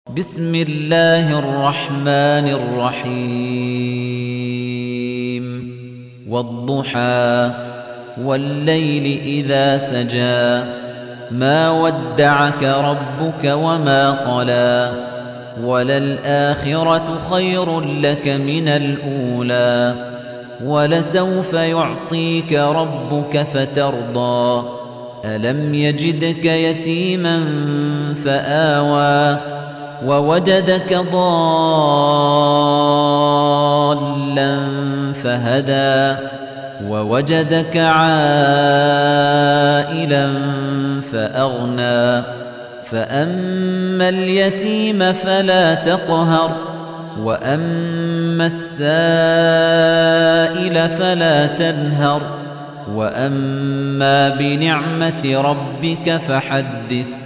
بسم الله الرحمن الرحيم والضحى والليل إذا سجى ما ودعك ربك وما قلى وللآخرة خير لك من الأولى ولسوف يعطيك ربك فترضى ألم يجدك يتيما فآوى ووجدك ضالا فهدى ووجدك عائلا فأغنى فأما اليتيم فلا تقهر وأما السائل فلا تنهر وأما بنعمة ربك فحدث